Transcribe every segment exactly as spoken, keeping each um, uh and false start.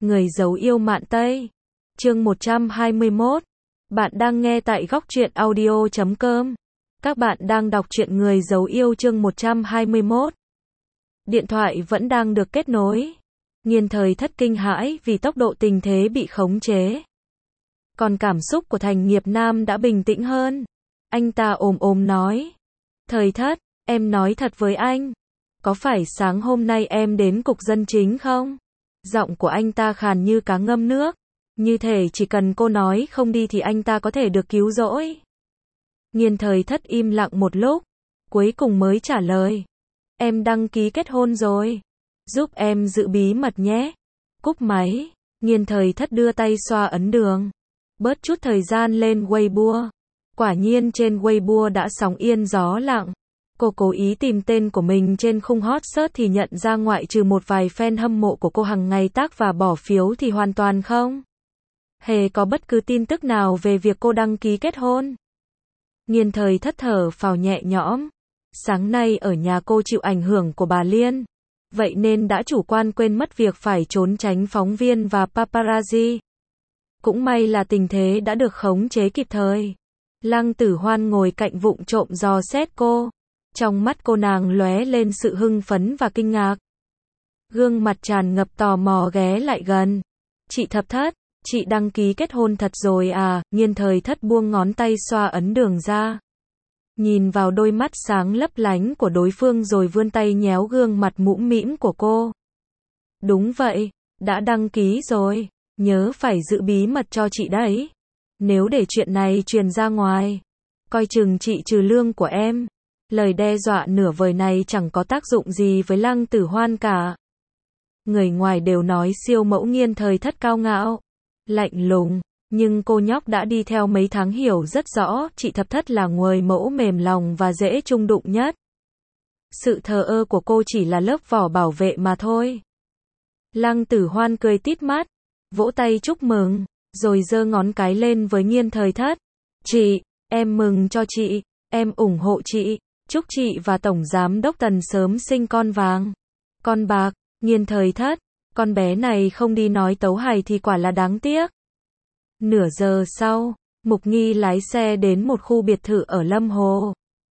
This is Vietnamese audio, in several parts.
Người giấu yêu mạn Tây. Chương một trăm hai mươi mốt. Bạn đang nghe tại góc truyện audio chấm com. Các bạn đang đọc truyện Người giấu yêu chương một trăm hai mươi mốt. Điện thoại vẫn đang được kết nối. Nghiên Thời Thất kinh hãi vì tốc độ tình thế bị khống chế. Còn cảm xúc của Thành Nghiệp Nam đã bình tĩnh hơn. Anh ta ồm ồm nói. Thời Thất, em nói thật với anh. Có phải sáng hôm nay em đến cục dân chính không? Giọng của anh ta khàn như cá ngâm nước. Như thể chỉ cần cô nói không đi thì anh ta có thể được cứu rỗi. Nghiên Thời Thất im lặng một lúc. Cuối cùng mới trả lời. Em đăng ký kết hôn rồi. Giúp em giữ bí mật nhé. Cúp máy. Nghiên Thời Thất đưa tay xoa ấn đường. Bớt chút thời gian lên Weibo. Quả nhiên trên Weibo đã sóng yên gió lặng. Cô cố ý tìm tên của mình trên khung hot search thì nhận ra ngoại trừ một vài fan hâm mộ của cô hàng ngày tác và bỏ phiếu thì hoàn toàn không hề có bất cứ tin tức nào về việc cô đăng ký kết hôn. Nghiên Thời Thất thở phào nhẹ nhõm. Sáng nay ở nhà cô chịu ảnh hưởng của bà Liên. Vậy nên đã chủ quan quên mất việc phải trốn tránh phóng viên và paparazzi. Cũng may là tình thế đã được khống chế kịp thời. Lăng Tử Hoan ngồi cạnh vụng trộm dò xét cô. Trong mắt cô nàng lóe lên sự hưng phấn và kinh ngạc. Gương mặt tràn ngập tò mò ghé lại gần. Chị Thập Thất, chị đăng ký kết hôn thật rồi à? Nghiên Thời Thất buông ngón tay xoa ấn đường ra. Nhìn vào đôi mắt sáng lấp lánh của đối phương rồi vươn tay nhéo gương mặt mũm mĩm của cô. Đúng vậy, đã đăng ký rồi. Nhớ phải giữ bí mật cho chị đấy. Nếu để chuyện này truyền ra ngoài, coi chừng chị trừ lương của em. Lời đe dọa nửa vời này chẳng có tác dụng gì với Lăng Tử Hoan cả. Người ngoài đều nói siêu mẫu Nghiên Thời Thất cao ngạo, lạnh lùng, nhưng cô nhóc đã đi theo mấy tháng hiểu rất rõ, chị Thập Thất là người mẫu mềm lòng và dễ chung đụng nhất. Sự thờ ơ của cô chỉ là lớp vỏ bảo vệ mà thôi. Lăng Tử Hoan cười tít mắt, vỗ tay chúc mừng, rồi giơ ngón cái lên với Nghiên Thời Thất. Chị, em mừng cho chị, em ủng hộ chị. Chúc chị và Tổng Giám Đốc Tần sớm sinh con vàng, con bạc. Nghiên Thời Thất, con bé này không đi nói tấu hài thì quả là đáng tiếc. Nửa giờ sau, Mục Nghi lái xe đến một khu biệt thự ở Lâm Hồ.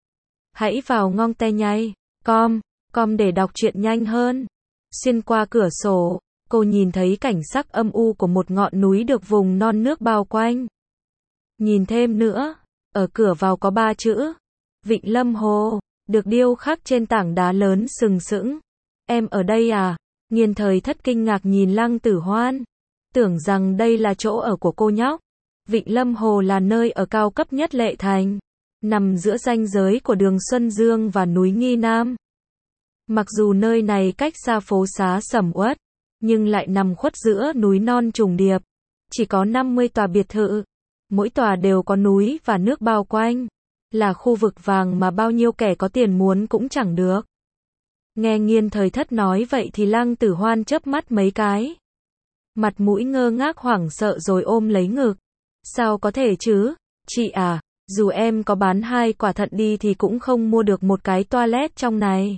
Hãy vào ngong te nhay, com, com để đọc truyện nhanh hơn. Xuyên qua cửa sổ, cô nhìn thấy cảnh sắc âm u của một ngọn núi được vùng non nước bao quanh. Nhìn thêm nữa, ở cửa vào có ba chữ Vịnh Lâm Hồ, được điêu khắc trên tảng đá lớn sừng sững. Em ở đây à? Nghiên Thời Thất kinh ngạc nhìn Lăng Tử Hoan. Tưởng rằng đây là chỗ ở của cô nhóc. Vịnh Lâm Hồ là nơi ở cao cấp nhất Lệ Thành. Nằm giữa ranh giới của đường Xuân Dương và núi Nghi Nam. Mặc dù nơi này cách xa phố xá sầm uất, nhưng lại nằm khuất giữa núi non trùng điệp. Chỉ có năm mươi tòa biệt thự. Mỗi tòa đều có núi và nước bao quanh. Là khu vực vàng mà bao nhiêu kẻ có tiền muốn cũng chẳng được. Nghe Nghiên Thời Thất nói vậy thì Lăng Tử Hoan chớp mắt mấy cái. Mặt mũi ngơ ngác hoảng sợ rồi ôm lấy ngực. Sao có thể chứ? Chị à, dù em có bán hai quả thận đi thì cũng không mua được một cái toilet trong này.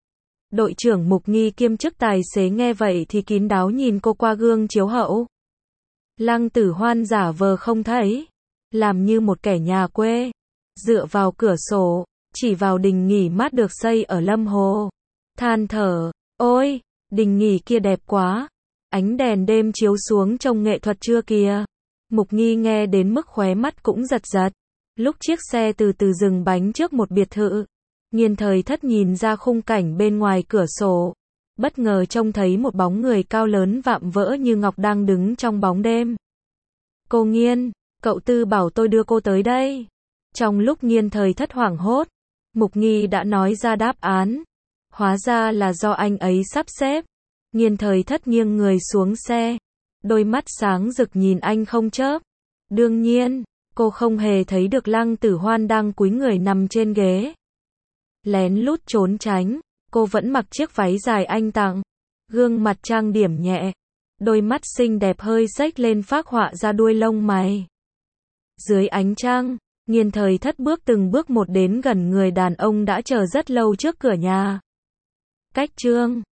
Đội trưởng Mục Nghi kiêm chức tài xế nghe vậy thì kín đáo nhìn cô qua gương chiếu hậu. Lăng Tử Hoan giả vờ không thấy. Làm như một kẻ nhà quê. Dựa vào cửa sổ, chỉ vào đình nghỉ mát được xây ở Lâm Hồ. Than thở, ôi, đình nghỉ kia đẹp quá. Ánh đèn đêm chiếu xuống trông nghệ thuật chưa kìa. Mục Nghi nghe đến mức khóe mắt cũng giật giật. Lúc chiếc xe từ từ dừng bánh trước một biệt thự, Nghiên Thời Thất nhìn ra khung cảnh bên ngoài cửa sổ. Bất ngờ trông thấy một bóng người cao lớn vạm vỡ như ngọc đang đứng trong bóng đêm. Cô Nghiên, cậu Tư bảo tôi đưa cô tới đây. Trong lúc Nghiên Thời Thất hoảng hốt, Mục Nghi đã nói ra đáp án. Hóa ra là do anh ấy sắp xếp. Nghiên Thời Thất nghiêng người xuống xe. Đôi mắt sáng rực nhìn anh không chớp. Đương nhiên, cô không hề thấy được Lăng Tử Hoan đang cúi người nằm trên ghế. Lén lút trốn tránh, cô vẫn mặc chiếc váy dài anh tặng. Gương mặt trang điểm nhẹ. Đôi mắt xinh đẹp hơi rách lên phác họa ra đuôi lông mày. Dưới ánh trăng, Nghiên Thời Thất bước từng bước một đến gần người đàn ông đã chờ rất lâu trước cửa nhà. Cách Trương,